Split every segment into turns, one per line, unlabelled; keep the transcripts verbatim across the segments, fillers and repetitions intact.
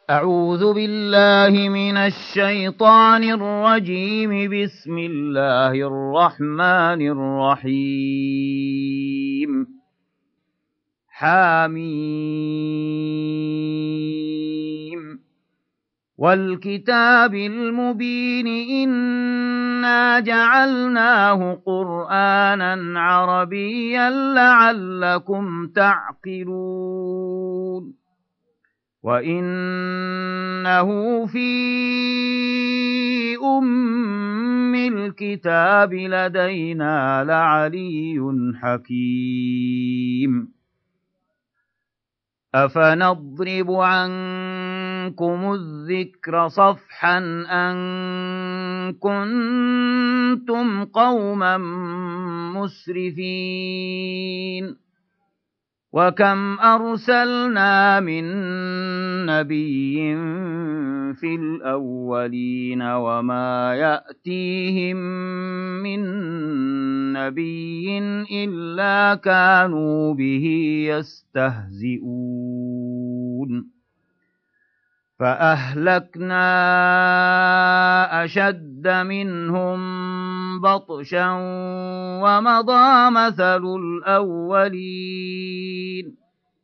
أعوذ بالله من الشيطان الرجيم. بسم الله الرحمن الرحيم. حميم. والكتاب المبين إنا جعلناه قرآنا عربيا لعلكم تعقلون. وإنه في أم الكتاب لدينا لعلي حكيم. أفنضرب عنكم الذكر صفحا أن كنتم قوما مسرفين. وكم أرسلنا من نبي في الأولين وما يأتيهم من نبي إلا كانوا به يستهزئون. فأهلكنا أشد منهم بطشا ومضى مثل الأولين.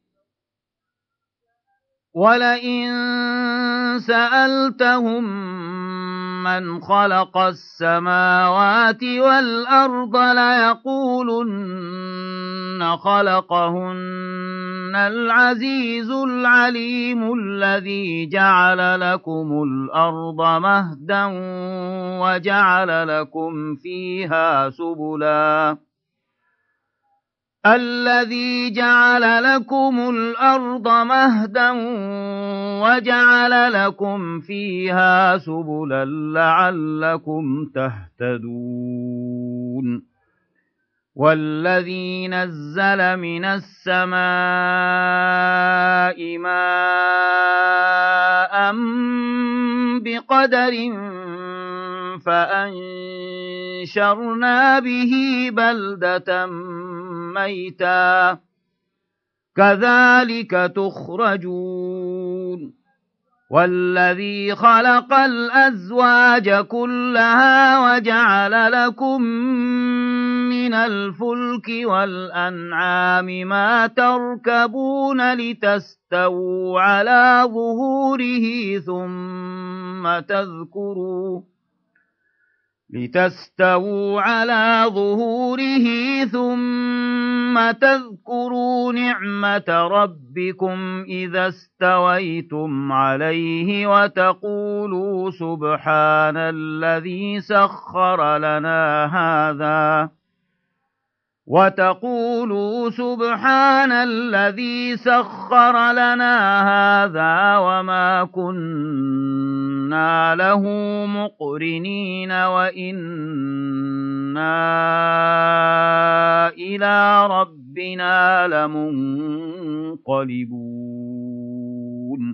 ولئن سألتهم من خلق السماوات والأرض ليقولن خلقهن العزيز العليم الذي جعل لكم الأرض مهدا وجعل لكم فيها سبلا الذي جعل لكم الأرض مهدا وجعل لكم فيها سبلا لعلكم تهتدون. والذي نزل من السماء ماء بقدر فأنشرنا به بلدة ميتا كذلك تخرجون. والذي خلق الأزواج كلها وجعل لكم من الفلك والأنعام ما تركبون لتستووا على ظهوره ثم تذكروا لتستووا على ظهوره ثم تذكروا نعمة ربكم إذا استويتم عليه وتقولوا سبحان الذي سخر لنا هذا وتقولوا سبحان الذي سخر لنا هذا وما كنا له مقرنين وإنا إلى ربنا لمنقلبون.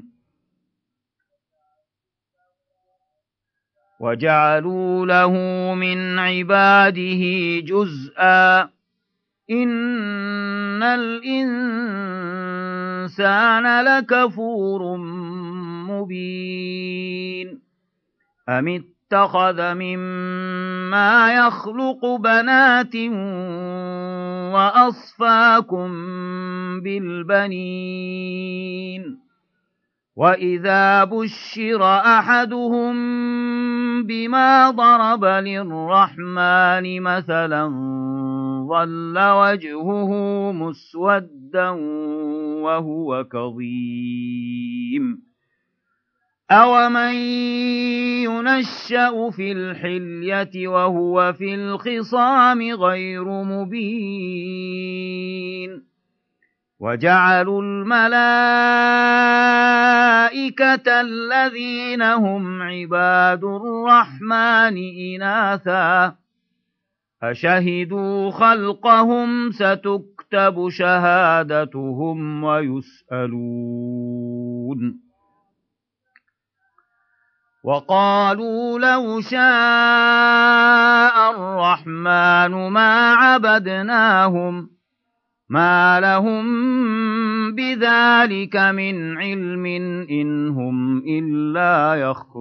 وجعلوا له من عباده جزءا إن الإنسان لكفور مبين. أم اتخذ مما يخلق بنات وأصفاكم بالبنين وإذا بشر أحدهم بما ضرب للرحمن مثلا ظل وجهه مسودا وهو كظيم. أومن ينشأ في الحلية وهو في الخصام غير مبين. وجعلوا الملائكة الذين هم عباد الرحمن إناثا أشهدوا خلقهم ستكتب شهادتهم ويسألون. وقالوا لو شاء الرحمن ما عبدناهم ما لهم بذلك من علم إن هم إلا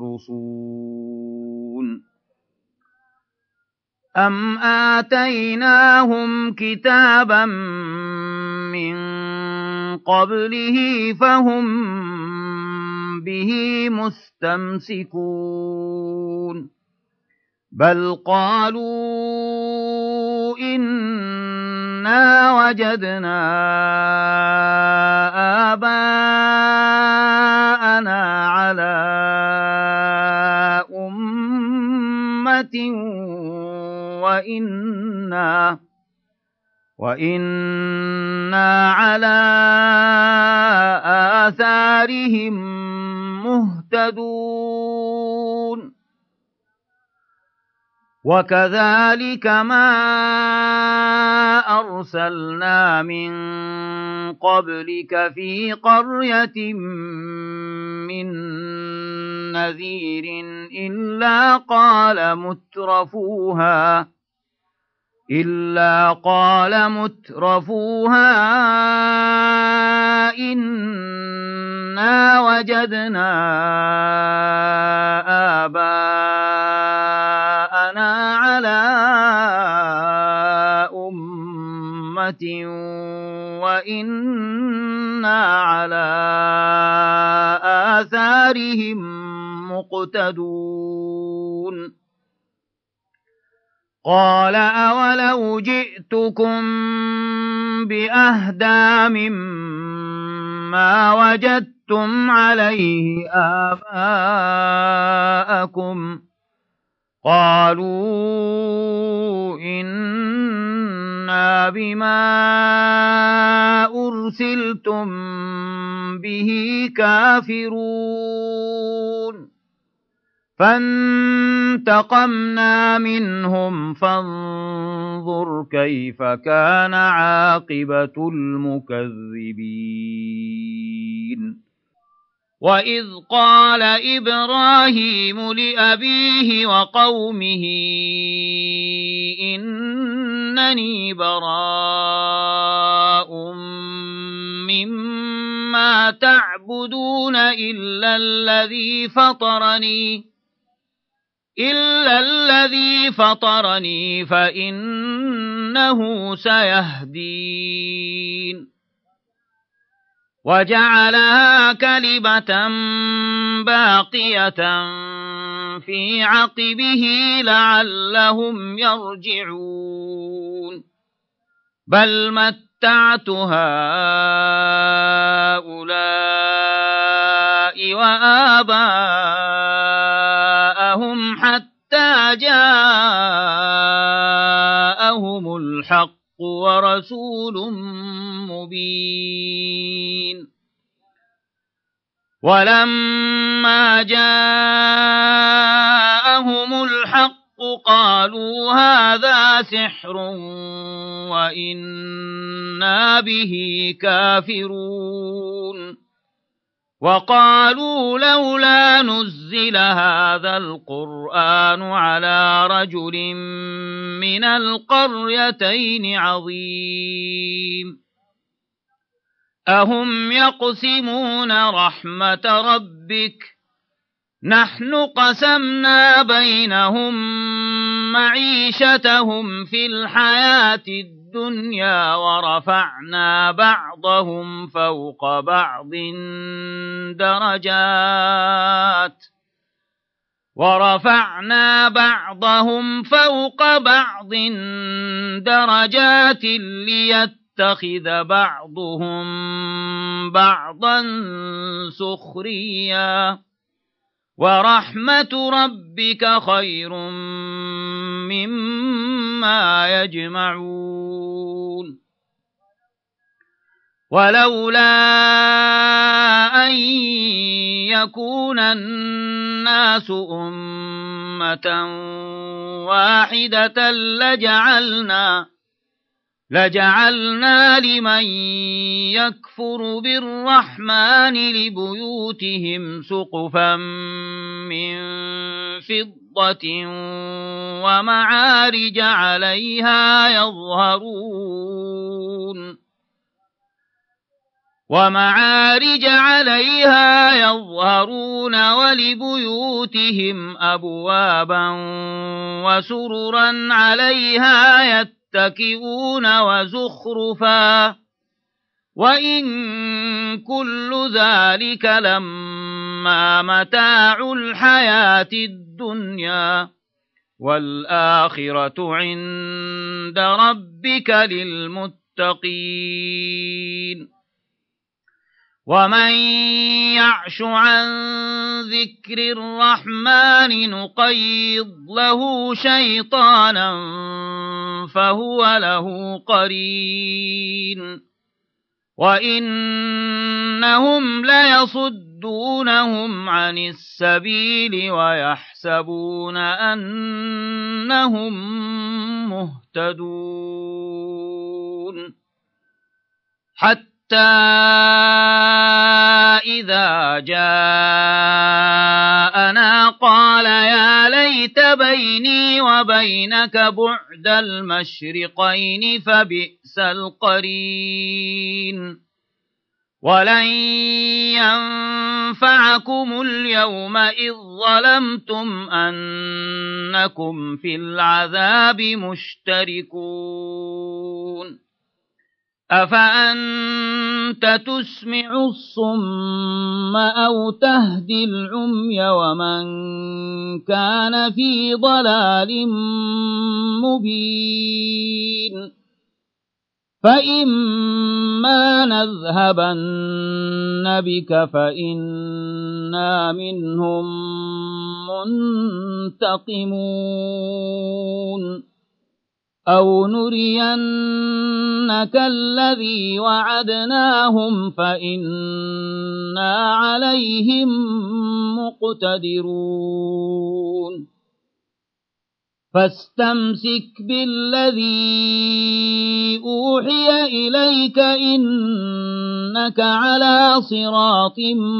يخرصون أم آتيناهم كتابا من قبله فهم به مستمسكون بل قالوا إنا وجدنا آباءنا على أمة وإنا وإنا على آثارهم مهتدون وكذلك ما أرسلنا من قبلك في قرية من نذير إلا قال مترفوها إلا قال مترفوها إنا وجدنا آباءنا على أمة وإنا على آثارهم مقتدون قال أولو جئتكم بأهدى مما وجدتم عليه آباءكم قالوا إنا بما أرسلتم به كافرون فانتقمنا منهم فانظر كيف كان عاقبة المكذبين وإذ قال إبراهيم لأبيه وقومه إنني براء مما تعبدون إلا الذي فطرني إلا الذي فطرني فإنه سيهدين وجعلها كلمة باقية في عقبه لعلهم يرجعون بل متعت هؤلاء وآباءهم حتى جاءهم الحق ورسول مبين ولما جاءهم الحق قالوا هذا سحر وإنا به كافرون وقالوا لولا نزل هذا القرآن على رجل من القريتين عظيم أهم يقسمون رحمة ربك نحن قسمنا بينهم معيشتهم في الحياة الدنيا ورفعنا بعضهم فوق بعض درجات ورفعنا بعضهم فوق بعض درجات ليتخذ بعضهم بعضا سخريا ورحمة ربك خير مما يجمعون ولولا أن يكون الناس أمة واحدة لجعلنا لجعلنا لمن يكفر بالرحمن لبيوتهم سقفا من فضة ومعارج عليها يظهرون ومعارج عليها يظهرون ولبيوتهم أبوابا وسررا عليها يتكئون وزخرفا وإن كل ذلك لما متاع الحياة الدنيا والآخرة عند ربك للمتقين ومن يعش عن ذكر الرحمن نقيض له شيطانا فهو له قرين وإنهم ليصدونهم عن السبيل ويحسبون أنهم مهتدون حتى حتى إذا جاءنا قال يا ليت بيني وبينك بعد المشرقين فبئس القرين ولن ينفعكم اليوم إذ ظلمتم أنكم في العذاب مشتركون أفأنت تسمع الصم أو تهدي العمي ومن كان في ضلال مبين فإما نذهبن بك فإنا منهم منتقمون أو نرينك الذي وعدناهم فإنا عليهم مقتدرون فاستمسك بالذي أوحي إليك إنك على صراط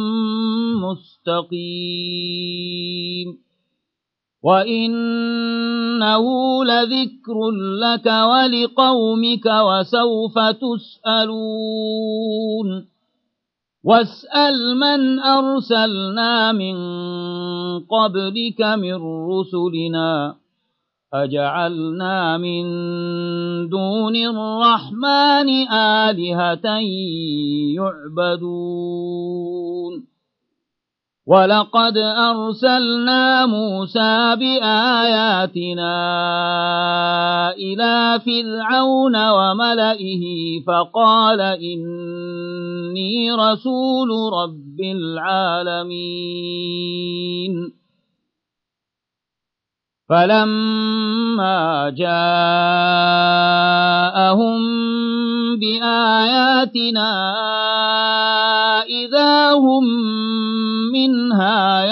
مستقيم وإنه لذكر لك ولقومك وسوف تسألون واسأل من أرسلنا من قبلك من رسلنا أجعلنا من دون الرحمن آلهة يعبدون ولقد أرسلنا موسى بآياتنا إلى فرعون وملئه فقال إني رسول رب العالمين فلما جاءهم بآياتنا إذا هم منها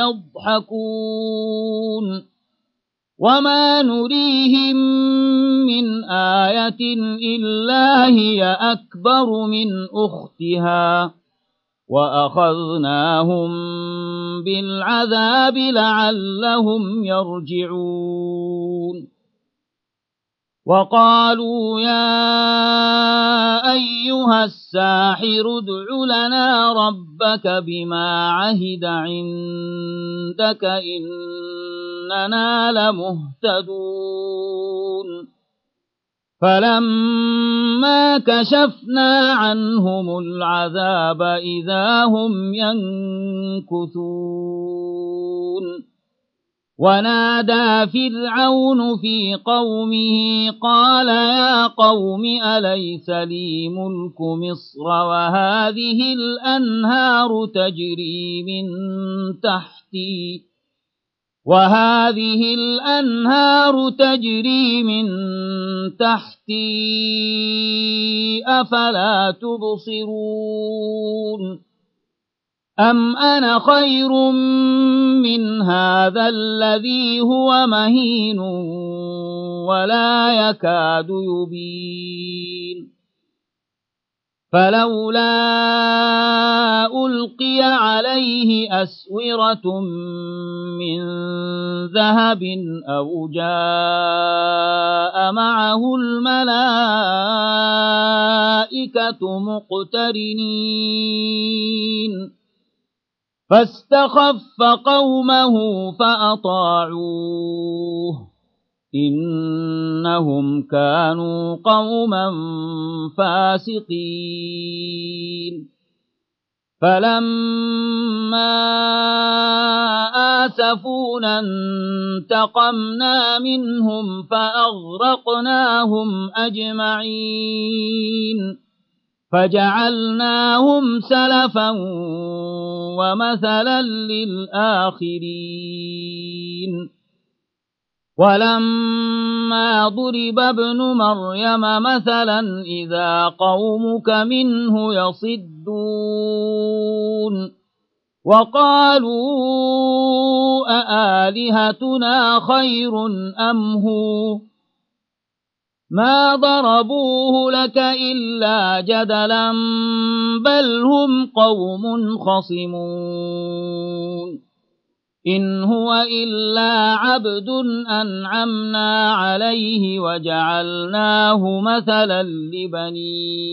يضحكون وما نريهم من آية إلا هي أكبر من أختها وأخذناهم بالعذاب لعلهم يرجعون وقالوا يا أيها الساحر ادع لنا ربك بما عهد عندك إننا لمهتدون فلما كشفنا عنهم العذاب إذا هم ينكثون ونادى فرعون في قومه قال يا قوم أليس لي ملك مصر وهذه الأنهار تجري من تحتي وهذه الأنهار تجري من تحتي أفلا تبصرون أم أنا خير من هذا الذي هو مهين ولا يكاد يبين فلولا ألقي عليه أسورة من ذهب أو جاء معه الملائكة مقترنين فاستخف قومه فأطاعوه إنهم كانوا قوما فاسقين فلما آسفونا انتقمنا منهم فأغرقناهم أجمعين فجعلناهم سلفا ومثلا للآخرين ولما ضرب ابن مريم مثلا إذا قومك منه يصدون وقالوا أآلهتنا خير أم هو ما ضربوه لك إلا جدلا بل هم قوم خصمون إن هو إلا عبد أنعمنا عليه وجعلناه مثلا لبني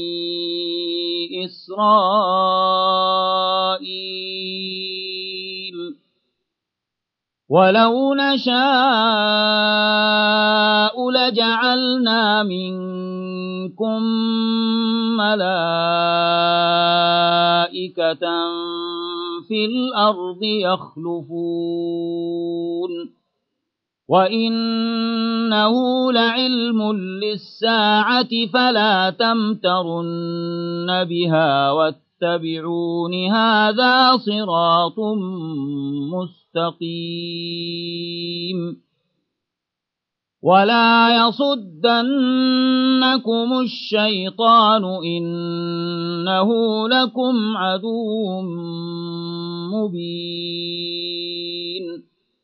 إسرائيل ولو نشاء لجعلنا منكم ملائكة في الأرض يخلفون وإنه لعلم للساعة فلا تمترن بها واتبعون هذا صراط مستقيم ولا يصدنكم الشيطان إنه لكم عدو مبين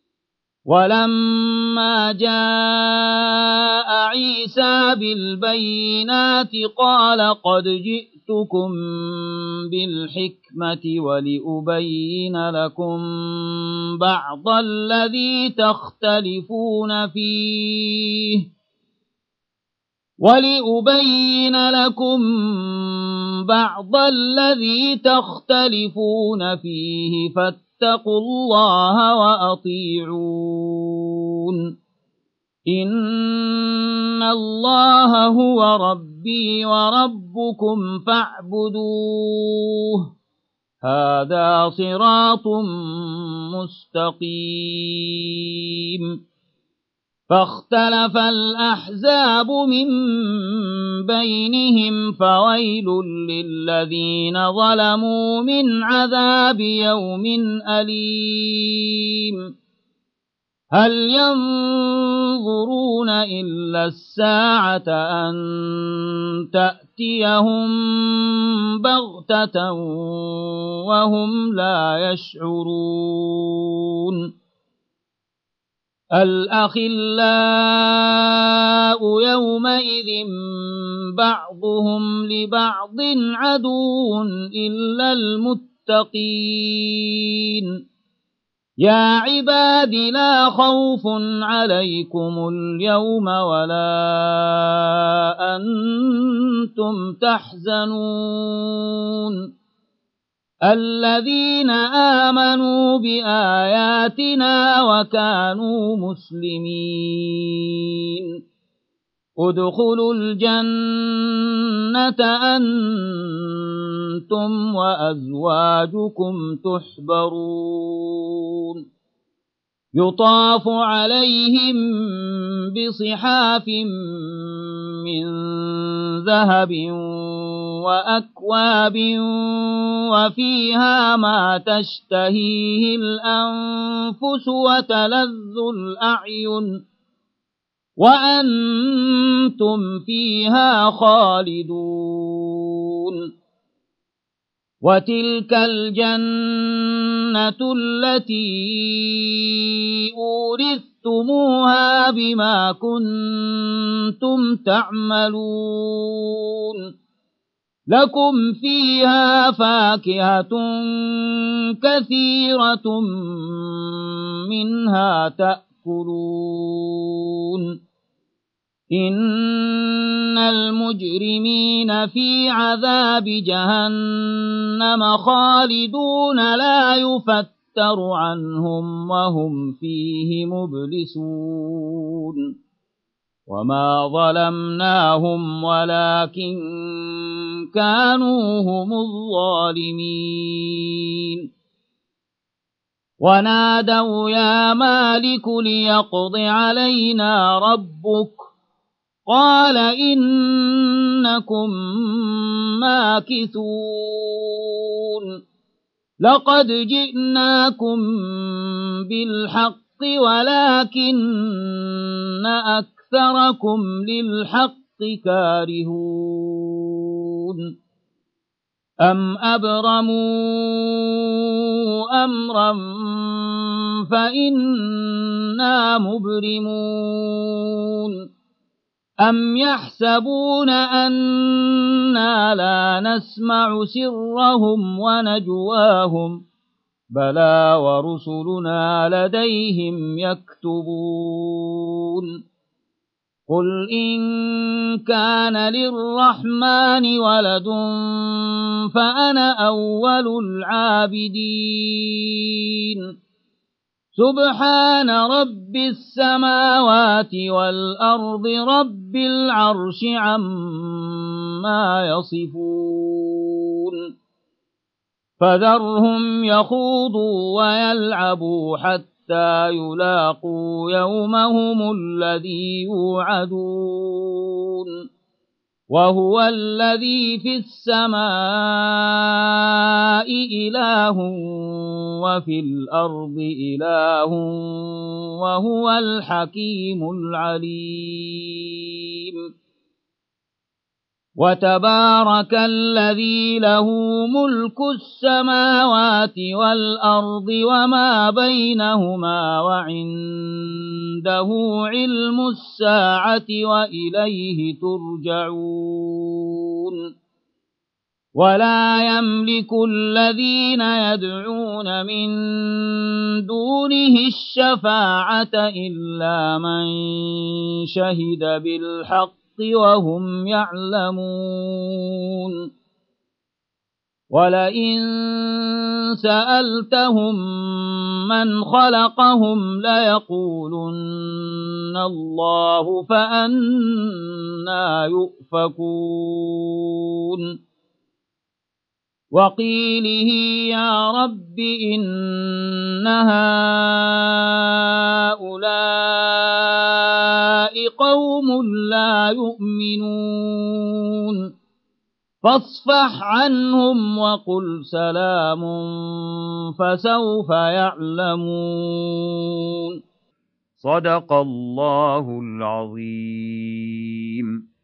ولما جاء عيسى بالبينات قال قد جئتكم بالحكمة ولأبين لكم بعض الذي تختلفون فيه ولأبين لكم بعض الذي تختلفون فيه فاتقوا الله وأطيعون إن الله هو ربي وربكم فاعبدوه هذا صراط مستقيم فاختلف الأحزاب من بينهم فويل للذين ظلموا من عذاب يوم أليم هل ينظرون إلا الساعة أن تأتيهم بغتة وهم لا يشعرون الأخلاء يومئذ بعضهم لبعض عدو إلا المتقين يا عباد لا خوف عليكم اليوم ولا أنتم تحزنون الذين آمنوا بآياتنا وكانوا مسلمين ادخلوا الجنة أنتم وأزواجكم تحبرون يطاف عليهم بصحاف من ذهب وأكواب وفيها ما تشتهيه الأنفس وتلذ الأعين وأنتم فيها خالدون وتلك الجنة التي أورثتموها بما كنتم تعملون لكم فيها فاكهة كثيرة منها تأكلون إن المجرمين في عذاب جهنم خالدون لا يفتر عنهم وهم فيه مبلسون وما ظلمناهم ولكن كانوا هم الظالمين ونادوا يا مالك ليقض علينا ربك قال إنكم ماكثون لقد جئناكم بالحق ولكن أكثركم للحق كارهون أم أبرموا أمرا فإنا مبرمون أم يحسبون أنا لا نسمع سرهم ونجواهم بلى ورسلنا لديهم يكتبون قل إن كان للرحمن ولد فأنا أول العابدين سبحان رب السماوات والأرض رب العرش عما يصفون فذرهم يخوضوا ويلعبوا حتى يلاقوا يومهم الذي يوعدون وهو الذي في السماء إله وفي الأرض إله وهو الحكيم العليم وتبارك الذي له ملك السماوات والأرض وما بينهما وعنده علم الساعة وإليه ترجعون ولا يملك الذين يدعون من دونه الشفاعة إلا من شهد بالحق وهم يعلمون ولئن سألتهم من خلقهم ليقولن الله فأنى يؤفكون وقيله يا رب إن هؤلاء قوم لا يؤمنون فاصفح عنهم وقل سلام فسوف يعلمون صدق الله العظيم.